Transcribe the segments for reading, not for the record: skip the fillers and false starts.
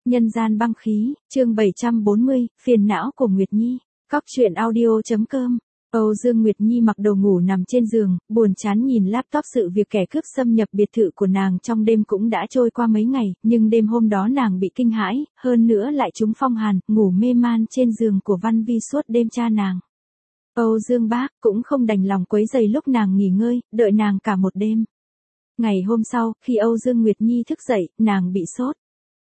Nhân gian băng khí, chương 740, phiền não của Nguyệt Nhi. Cóc truyện audio.com. Âu Dương Nguyệt Nhi mặc đồ ngủ nằm trên giường, buồn chán nhìn laptop. Sự việc kẻ cướp xâm nhập biệt thự của nàng trong đêm cũng đã trôi qua mấy ngày, nhưng đêm hôm đó nàng bị kinh hãi, hơn nữa lại trúng phong hàn, ngủ mê man trên giường của Văn Vi suốt đêm. Cha nàng, Âu Dương Bác, cũng không đành lòng quấy rầy lúc nàng nghỉ ngơi, đợi nàng cả một đêm. Ngày hôm sau, khi Âu Dương Nguyệt Nhi thức dậy, nàng bị sốt.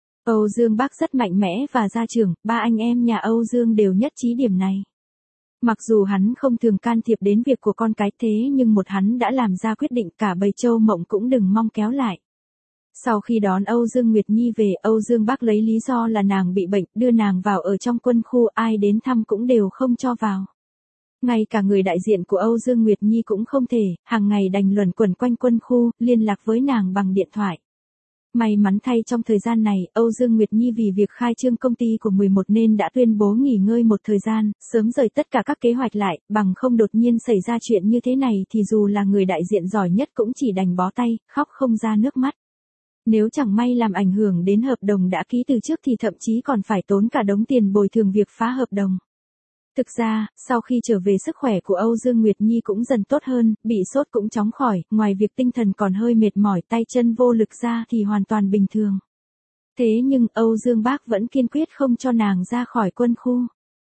Âu Dương Bác rất mạnh mẽ và gia trưởng, ba anh em nhà Âu Dương đều nhất trí điểm này. Mặc dù hắn không thường can thiệp đến việc của con cái, thế nhưng một hắn đã làm ra quyết định, cả bầy Châu Mộng cũng đừng mong kéo lại. Sau khi đón Âu Dương Nguyệt Nhi về, Âu Dương Bác lấy lý do là nàng bị bệnh, đưa nàng vào ở trong quân khu, ai đến thăm cũng đều không cho vào. Ngay cả người đại diện của Âu Dương Nguyệt Nhi cũng không thể, hàng ngày đành luẩn quẩn quanh quân khu, liên lạc với nàng bằng điện thoại. May mắn thay trong thời gian này, Âu Dương Nguyệt Nhi vì việc khai trương công ty của 11 nên đã tuyên bố nghỉ ngơi một thời gian, sớm rời tất cả các kế hoạch lại, bằng không đột nhiên xảy ra chuyện như thế này thì dù là người đại diện giỏi nhất cũng chỉ đành bó tay, khóc không ra nước mắt. Nếu chẳng may làm ảnh hưởng đến hợp đồng đã ký từ trước thì thậm chí còn phải tốn cả đống tiền bồi thường việc phá hợp đồng. Thực ra, sau khi trở về sức khỏe của Âu Dương Nguyệt Nhi cũng dần tốt hơn, bị sốt cũng chóng khỏi, ngoài việc tinh thần còn hơi mệt mỏi, tay chân vô lực ra thì hoàn toàn bình thường. Thế nhưng Âu Dương Bác vẫn kiên quyết không cho nàng ra khỏi quân khu.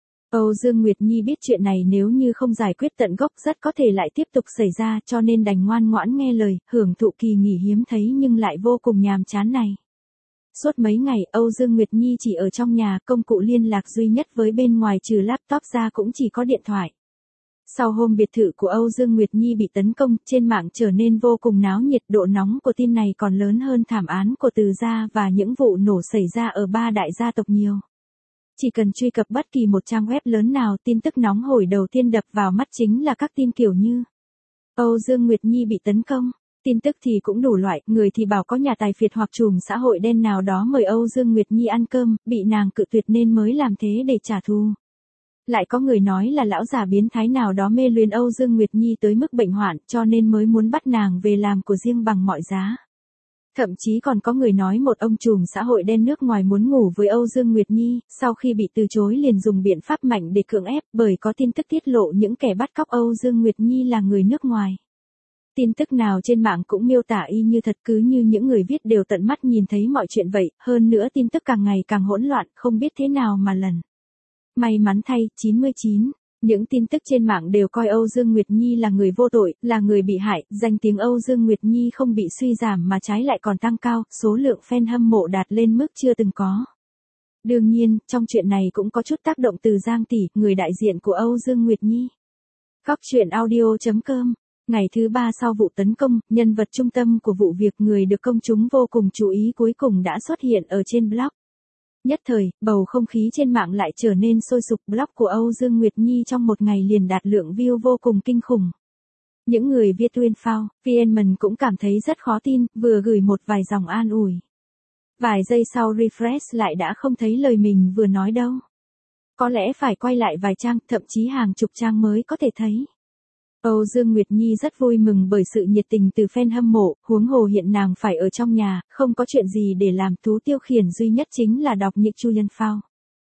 Âu Dương Nguyệt Nhi biết chuyện này nếu như không giải quyết tận gốc rất có thể lại tiếp tục xảy ra, cho nên đành ngoan ngoãn nghe lời, hưởng thụ kỳ nghỉ hiếm thấy nhưng lại vô cùng nhàm chán này. Suốt mấy ngày, Âu Dương Nguyệt Nhi chỉ ở trong nhà, công cụ liên lạc duy nhất với bên ngoài trừ laptop ra cũng chỉ có điện thoại. Sau hôm biệt thự của Âu Dương Nguyệt Nhi bị tấn công, trên mạng trở nên vô cùng náo nhiệt, độ nóng của tin này còn lớn hơn thảm án của Từ gia và những vụ nổ xảy ra ở ba đại gia tộc nhiều. Chỉ cần truy cập bất kỳ một trang web lớn nào, tin tức nóng hổi đầu tiên đập vào mắt chính là các tin kiểu như Âu Dương Nguyệt Nhi bị tấn công. Tin tức thì cũng đủ loại, người thì bảo có nhà tài phiệt hoặc trùm xã hội đen nào đó mời Âu Dương Nguyệt Nhi ăn cơm, bị nàng cự tuyệt nên mới làm thế để trả thù. Lại có người nói là lão già biến thái nào đó mê luyến Âu Dương Nguyệt Nhi tới mức bệnh hoạn, cho nên mới muốn bắt nàng về làm của riêng bằng mọi giá. Thậm chí còn có người nói một ông trùm xã hội đen nước ngoài muốn ngủ với Âu Dương Nguyệt Nhi, sau khi bị từ chối liền dùng biện pháp mạnh để cưỡng ép, bởi có tin tức tiết lộ những kẻ bắt cóc Âu Dương Nguyệt Nhi là người nước ngoài. Tin tức nào trên mạng cũng miêu tả y như thật, cứ như những người viết đều tận mắt nhìn thấy mọi chuyện vậy, hơn nữa tin tức càng ngày càng hỗn loạn, không biết thế nào mà lần. May mắn thay, 99, những tin tức trên mạng đều coi Âu Dương Nguyệt Nhi là người vô tội, là người bị hại, danh tiếng Âu Dương Nguyệt Nhi không bị suy giảm mà trái lại còn tăng cao, số lượng fan hâm mộ đạt lên mức chưa từng có. Đương nhiên, trong chuyện này cũng có chút tác động từ Giang Tỷ, người đại diện của Âu Dương Nguyệt Nhi. Cóc truyện audio.com. Ngày thứ 3 sau vụ tấn công, nhân vật trung tâm của vụ việc, người được công chúng vô cùng chú ý cuối cùng đã xuất hiện ở trên blog. Nhất thời, bầu không khí trên mạng lại trở nên sôi sục, blog của Âu Dương Nguyệt Nhi trong một ngày liền đạt lượng view vô cùng kinh khủng. Những người viết tuyên phao, VN cũng cảm thấy rất khó tin, vừa gửi một vài dòng an ủi. Vài giây sau refresh lại đã không thấy lời mình vừa nói đâu. Có lẽ phải quay lại vài trang, thậm chí hàng chục trang mới có thể thấy. Âu Dương Nguyệt Nhi rất vui mừng bởi sự nhiệt tình từ fan hâm mộ, huống hồ hiện nàng phải ở trong nhà, không có chuyện gì để làm, thú tiêu khiển duy nhất chính là đọc những chu nhân phao.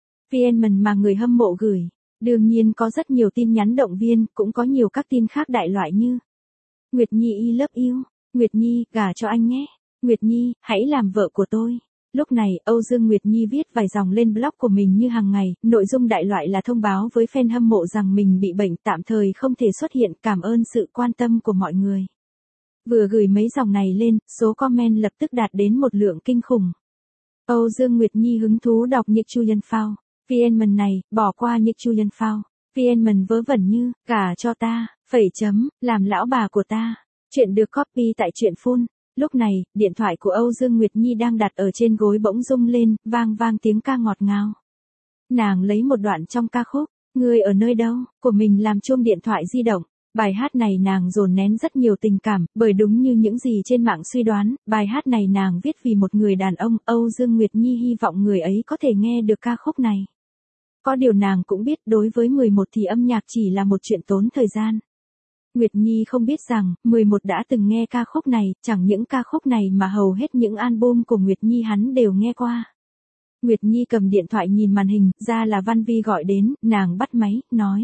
VN mà người hâm mộ gửi. Đương nhiên có rất nhiều tin nhắn động viên, cũng có nhiều các tin khác đại loại như Nguyệt Nhi I love you, Nguyệt Nhi, gả cho anh nhé, Nguyệt Nhi, hãy làm vợ của tôi. Lúc này, Âu Dương Nguyệt Nhi viết vài dòng lên blog của mình như hàng ngày, nội dung đại loại là thông báo với fan hâm mộ rằng mình bị bệnh, tạm thời không thể xuất hiện, cảm ơn sự quan tâm của mọi người. Vừa gửi mấy dòng này lên, số comment lập tức đạt đến một lượng kinh khủng. Âu Dương Nguyệt Nhi hứng thú đọc nhật chu nhân phao. VN này, bỏ qua nhật chu nhân phao. VN vớ vẩn như, gả cho ta, làm lão bà của ta. Chuyện được copy tại truyện phun. Lúc này, điện thoại của Âu Dương Nguyệt Nhi đang đặt ở trên gối bỗng rung lên, vang vang tiếng ca ngọt ngào. Nàng lấy một đoạn trong ca khúc, Ngươi ở nơi đâu, của mình làm chuông điện thoại di động. Bài hát này nàng dồn nén rất nhiều tình cảm, bởi đúng như những gì trên mạng suy đoán, bài hát này nàng viết vì một người đàn ông, Âu Dương Nguyệt Nhi hy vọng người ấy có thể nghe được ca khúc này. Có điều nàng cũng biết đối với 11 thì âm nhạc chỉ là một chuyện tốn thời gian. Nguyệt Nhi không biết rằng, 11 đã từng nghe ca khúc này, chẳng những ca khúc này mà hầu hết những album của Nguyệt Nhi hắn đều nghe qua. Nguyệt Nhi cầm điện thoại nhìn màn hình, ra là Văn Vi gọi đến, nàng bắt máy, nói.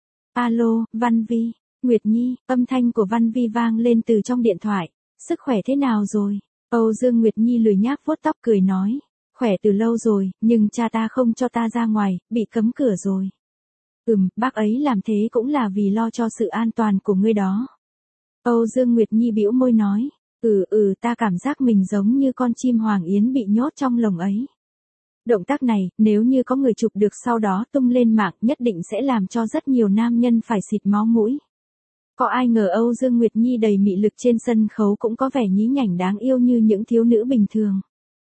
Alo, Văn Vi. Nguyệt Nhi, âm thanh của Văn Vi vang lên từ trong điện thoại. Sức khỏe thế nào rồi? Âu Dương Nguyệt Nhi lười nhác vuốt tóc cười nói. Khỏe từ lâu rồi, nhưng cha ta không cho ta ra ngoài, bị cấm cửa rồi. Bác ấy làm thế cũng là vì lo cho sự an toàn của ngươi đó. Âu Dương Nguyệt Nhi bĩu môi nói. Ta cảm giác mình giống như con chim hoàng yến bị nhốt trong lồng ấy. Động tác này, nếu như có người chụp được sau đó tung lên mạng nhất định sẽ làm cho rất nhiều nam nhân phải xịt máu mũi. Có ai ngờ Âu Dương Nguyệt Nhi đầy mị lực trên sân khấu cũng có vẻ nhí nhảnh đáng yêu như những thiếu nữ bình thường.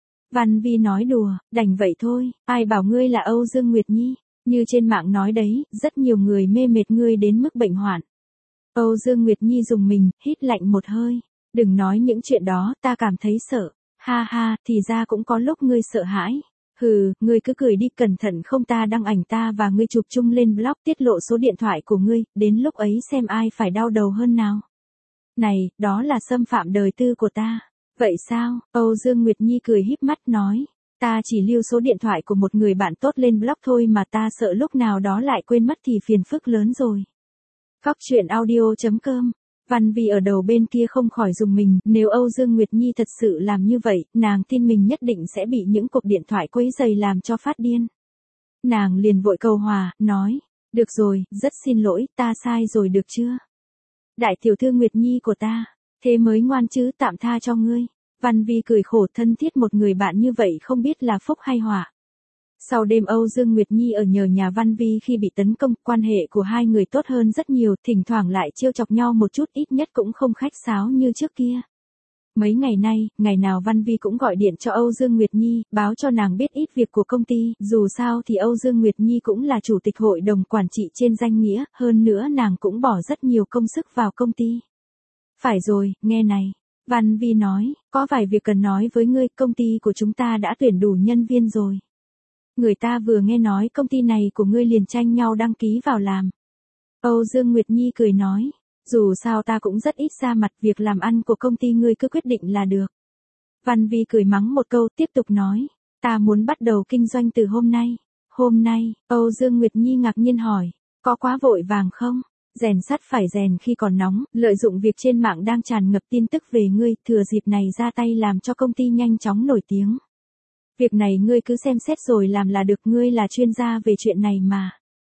Văn Vi nói đùa, đành vậy thôi, ai bảo ngươi là Âu Dương Nguyệt Nhi, như trên mạng nói đấy, rất nhiều người mê mệt ngươi đến mức bệnh hoạn. Âu Dương Nguyệt Nhi dùng mình, hít lạnh một hơi, đừng nói những chuyện đó, ta cảm thấy sợ, ha ha, thì ra cũng có lúc ngươi sợ hãi. Ngươi cứ cười đi, cẩn thận không ta đăng ảnh ta và ngươi chụp chung lên blog tiết lộ số điện thoại của ngươi, đến lúc ấy xem ai phải đau đầu hơn nào. Này, đó là xâm phạm đời tư của ta. Vậy sao? Âu Dương Nguyệt Nhi cười híp mắt nói. Ta chỉ lưu số điện thoại của một người bạn tốt lên blog thôi mà ta sợ lúc nào đó lại quên mất thì phiền phức lớn rồi. Góc truyện audio.com. Văn Vi ở đầu bên kia không khỏi dùng mình, nếu Âu Dương Nguyệt Nhi thật sự làm như vậy, nàng tin mình nhất định sẽ bị những cuộc điện thoại quấy rầy làm cho phát điên. Nàng liền vội cầu hòa, nói, được rồi, rất xin lỗi, ta sai rồi được chưa? Đại tiểu thư Nguyệt Nhi của ta, thế mới ngoan chứ, tạm tha cho ngươi. Văn Vi cười khổ, thân thiết một người bạn như vậy không biết là phúc hay họa. Sau đêm Âu Dương Nguyệt Nhi ở nhờ nhà Văn Vi khi bị tấn công, quan hệ của hai người tốt hơn rất nhiều, thỉnh thoảng lại trêu chọc nhau một chút, ít nhất cũng không khách sáo như trước kia. Mấy ngày nay, ngày nào Văn Vi cũng gọi điện cho Âu Dương Nguyệt Nhi, báo cho nàng biết ít việc của công ty, dù sao thì Âu Dương Nguyệt Nhi cũng là chủ tịch hội đồng quản trị trên danh nghĩa, hơn nữa nàng cũng bỏ rất nhiều công sức vào công ty. Phải rồi, nghe này. Văn Vi nói, có vài việc cần nói với ngươi, công ty của chúng ta đã tuyển đủ nhân viên rồi. Người ta vừa nghe nói công ty này của ngươi liền tranh nhau đăng ký vào làm. Âu Dương Nguyệt Nhi cười nói, dù sao ta cũng rất ít ra mặt, việc làm ăn của công ty ngươi cứ quyết định là được. Văn Vi cười mắng một câu, tiếp tục nói, ta muốn bắt đầu kinh doanh từ hôm nay. Hôm nay, Âu Dương Nguyệt Nhi ngạc nhiên hỏi, có quá vội vàng không? Rèn sắt phải rèn khi còn nóng, lợi dụng việc trên mạng đang tràn ngập tin tức về ngươi, thừa dịp này ra tay làm cho công ty nhanh chóng nổi tiếng. Việc này ngươi cứ xem xét rồi làm là được, ngươi là chuyên gia về chuyện này mà.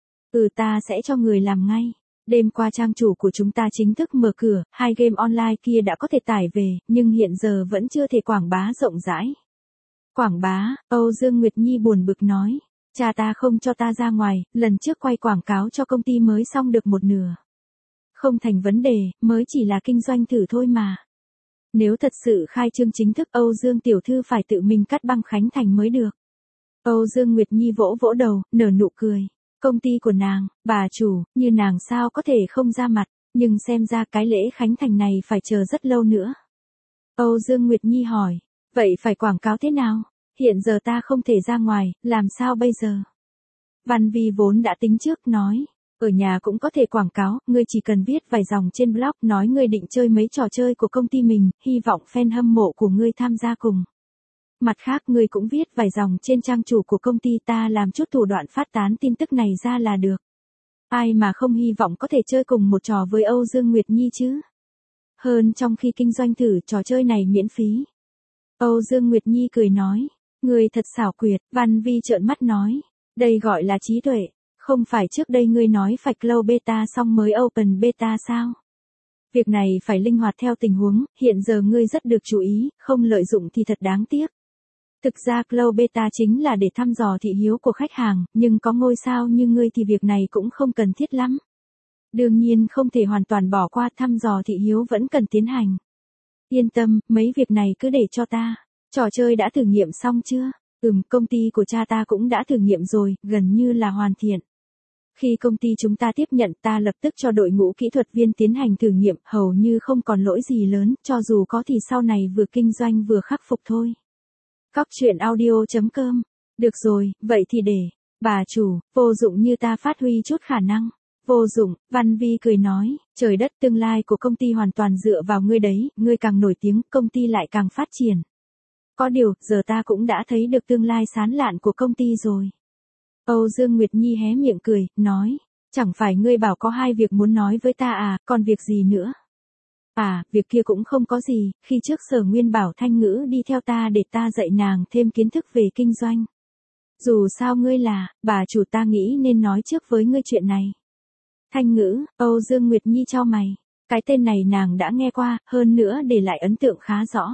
Ta sẽ cho người làm ngay. Đêm qua trang chủ của chúng ta chính thức mở cửa, 2 game online kia đã có thể tải về, nhưng hiện giờ vẫn chưa thể quảng bá rộng rãi. Quảng bá, Âu Dương Nguyệt Nhi buồn bực nói. Cha ta không cho ta ra ngoài, lần trước quay quảng cáo cho công ty mới xong được một nửa. Không thành vấn đề, mới chỉ là kinh doanh thử thôi mà. Nếu thật sự khai trương chính thức, Âu Dương tiểu thư phải tự mình cắt băng khánh thành mới được. Âu Dương Nguyệt Nhi vỗ vỗ đầu, nở nụ cười. Công ty của nàng, bà chủ, như nàng sao có thể không ra mặt, nhưng xem ra cái lễ khánh thành này phải chờ rất lâu nữa. Âu Dương Nguyệt Nhi hỏi, vậy phải quảng cáo thế nào? Hiện giờ ta không thể ra ngoài, làm sao bây giờ? Văn Vi vốn đã tính trước nói, ở nhà cũng có thể quảng cáo, ngươi chỉ cần viết vài dòng trên blog nói ngươi định chơi mấy trò chơi của công ty mình, hy vọng fan hâm mộ của ngươi tham gia cùng. Mặt khác ngươi cũng viết vài dòng trên trang chủ của công ty ta làm chút thủ đoạn phát tán tin tức này ra là được. Ai mà không hy vọng có thể chơi cùng một trò với Âu Dương Nguyệt Nhi chứ? Hơn trong khi kinh doanh thử trò chơi này miễn phí. Âu Dương Nguyệt Nhi cười nói, ngươi thật xảo quyệt, Văn Vi trợn mắt nói, đây gọi là trí tuệ, không phải trước đây ngươi nói phải close beta xong mới open beta sao? Việc này phải linh hoạt theo tình huống, hiện giờ ngươi rất được chú ý, không lợi dụng thì thật đáng tiếc. Thực ra close beta chính là để thăm dò thị hiếu của khách hàng, nhưng có ngôi sao như ngươi thì việc này cũng không cần thiết lắm. Đương nhiên không thể hoàn toàn bỏ qua, thăm dò thị hiếu vẫn cần tiến hành. Yên tâm, mấy việc này cứ để cho ta. Trò chơi đã thử nghiệm xong chưa? Công ty của cha ta cũng đã thử nghiệm rồi, gần như là hoàn thiện. Khi công ty chúng ta tiếp nhận, ta lập tức cho đội ngũ kỹ thuật viên tiến hành thử nghiệm, hầu như không còn lỗi gì lớn, cho dù có thì sau này vừa kinh doanh vừa khắc phục thôi. Góc truyện audio.com. Được rồi, vậy thì để, bà chủ, vô dụng như ta phát huy chút khả năng. Vô dụng, Văn Vi cười nói, trời đất, tương lai của công ty hoàn toàn dựa vào ngươi đấy, ngươi càng nổi tiếng, công ty lại càng phát triển. Có điều, giờ ta cũng đã thấy được tương lai sáng lạn của công ty rồi. Âu Dương Nguyệt Nhi hé miệng cười, nói, chẳng phải ngươi bảo có 2 việc muốn nói với ta à, còn việc gì nữa? À, việc kia cũng không có gì, khi trước Sở Nguyên bảo Thanh Ngữ đi theo ta để ta dạy nàng thêm kiến thức về kinh doanh. Dù sao ngươi là, bà chủ, ta nghĩ nên nói trước với ngươi chuyện này. Thanh Ngữ, Âu Dương Nguyệt Nhi chau mày. Cái tên này nàng đã nghe qua, hơn nữa để lại ấn tượng khá rõ.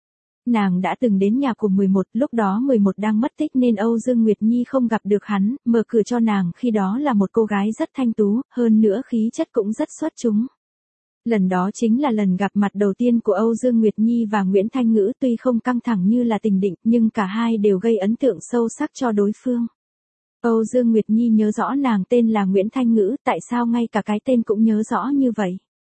Nàng đã từng đến nhà của 11, lúc đó 11 đang mất tích nên Âu Dương Nguyệt Nhi không gặp được hắn, mở cửa cho nàng khi đó là một cô gái rất thanh tú, hơn nữa khí chất cũng rất xuất chúng. Lần đó chính là lần gặp mặt đầu tiên của Âu Dương Nguyệt Nhi và Nguyễn Thanh Ngữ, tuy không căng thẳng như là tình địch nhưng cả hai đều gây ấn tượng sâu sắc cho đối phương. Âu Dương Nguyệt Nhi nhớ rõ nàng tên là Nguyễn Thanh Ngữ, tại sao ngay cả cái tên cũng nhớ rõ như vậy?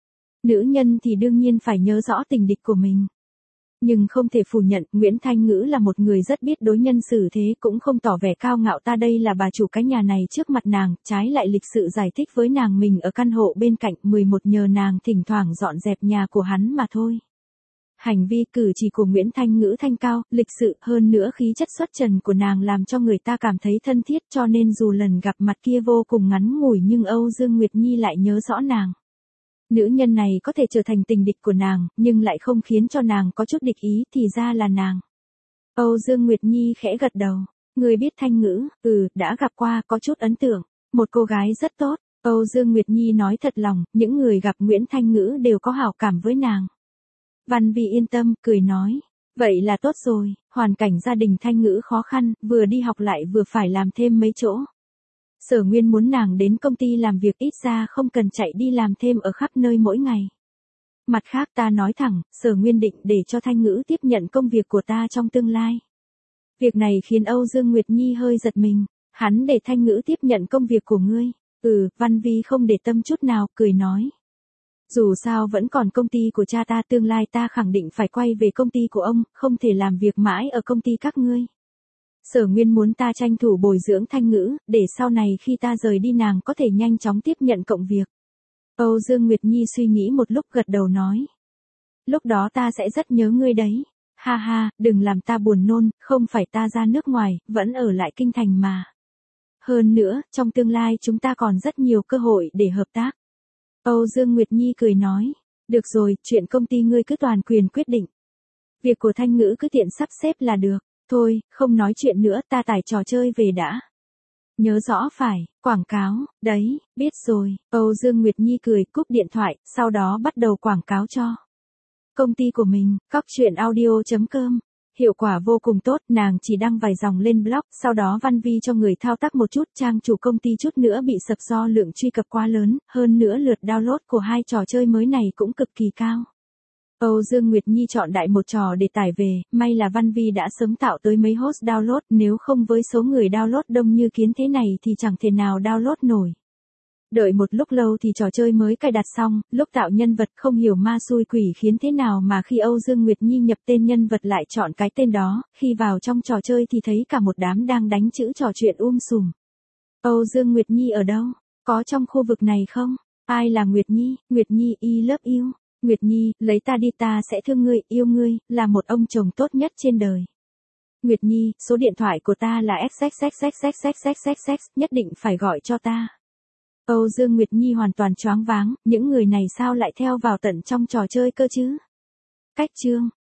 Nữ nhân thì đương nhiên phải nhớ rõ tình địch của mình. Nhưng không thể phủ nhận, Nguyễn Thanh Ngữ là một người rất biết đối nhân xử thế, cũng không tỏ vẻ cao ngạo ta đây là bà chủ cái nhà này trước mặt nàng, trái lại lịch sự giải thích với nàng mình ở căn hộ bên cạnh 11 nhờ nàng thỉnh thoảng dọn dẹp nhà của hắn mà thôi. Hành vi cử chỉ của Nguyễn Thanh Ngữ thanh cao, lịch sự, hơn nữa khí chất xuất trần của nàng làm cho người ta cảm thấy thân thiết, cho nên dù lần gặp mặt kia vô cùng ngắn ngủi nhưng Âu Dương Nguyệt Nhi lại nhớ rõ nàng. Nữ nhân này có thể trở thành tình địch của nàng, nhưng lại không khiến cho nàng có chút địch ý, thì ra là nàng. Âu Dương Nguyệt Nhi khẽ gật đầu. Người biết Thanh Ngữ, đã gặp qua, có chút ấn tượng. Một cô gái rất tốt. Âu Dương Nguyệt Nhi nói thật lòng, những người gặp Nguyễn Thanh Ngữ đều có hảo cảm với nàng. Văn Vi yên tâm, cười nói. Vậy là tốt rồi, hoàn cảnh gia đình Thanh Ngữ khó khăn, vừa đi học lại vừa phải làm thêm mấy chỗ. Sở Nguyên muốn nàng đến công ty làm việc, ít ra không cần chạy đi làm thêm ở khắp nơi mỗi ngày. Mặt khác ta nói thẳng, Sở Nguyên định để cho Thanh Ngữ tiếp nhận công việc của ta trong tương lai. Việc này khiến Âu Dương Nguyệt Nhi hơi giật mình. Hắn để Thanh Ngữ tiếp nhận công việc của ngươi? Văn Vi không để tâm chút nào, cười nói. Dù sao vẫn còn công ty của cha ta, tương lai ta khẳng định phải quay về công ty của ông, không thể làm việc mãi ở công ty các ngươi. Sở Nguyên muốn ta tranh thủ bồi dưỡng Thanh Ngữ, để sau này khi ta rời đi nàng có thể nhanh chóng tiếp nhận công việc. Âu Dương Nguyệt Nhi suy nghĩ một lúc gật đầu nói. Lúc đó ta sẽ rất nhớ ngươi đấy. Ha ha, đừng làm ta buồn nôn, không phải ta ra nước ngoài, vẫn ở lại kinh thành mà. Hơn nữa, trong tương lai chúng ta còn rất nhiều cơ hội để hợp tác. Âu Dương Nguyệt Nhi cười nói. Được rồi, chuyện công ty ngươi cứ toàn quyền quyết định. Việc của Thanh Ngữ cứ tiện sắp xếp là được. Thôi, không nói chuyện nữa, ta tải trò chơi về đã. Nhớ rõ phải, quảng cáo, đấy, biết rồi. Âu Dương Nguyệt Nhi cười, cúp điện thoại, sau đó bắt đầu quảng cáo cho công ty của mình, coctruyện.audio.com. Hiệu quả vô cùng tốt, nàng chỉ đăng vài dòng lên blog, sau đó Văn Vi cho người thao tác một chút, trang chủ công ty chút nữa bị sập do lượng truy cập quá lớn, hơn nữa lượt download của 2 trò chơi mới này cũng cực kỳ cao. Âu Dương Nguyệt Nhi chọn đại một trò để tải về, may là Văn Vi đã sớm tạo tới mấy host download, nếu không với số người download đông như kiến thế này thì chẳng thể nào download nổi. Đợi một lúc lâu thì trò chơi mới cài đặt xong, lúc tạo nhân vật không hiểu ma xui quỷ khiến thế nào mà khi Âu Dương Nguyệt Nhi nhập tên nhân vật lại chọn cái tên đó, khi vào trong trò chơi thì thấy cả một đám đang đánh chữ trò chuyện sùm. Âu Dương Nguyệt Nhi ở đâu? Có trong khu vực này không? Ai là Nguyệt Nhi? Nguyệt Nhi I love you. Nguyệt Nhi, lấy ta đi, ta sẽ thương ngươi, yêu ngươi, là một ông chồng tốt nhất trên đời. Nguyệt Nhi, số điện thoại của ta là XXXXXXXXX, nhất định phải gọi cho ta. Âu Dương Nguyệt Nhi hoàn toàn choáng váng, những người này sao lại theo vào tận trong trò chơi cơ chứ? Cách chương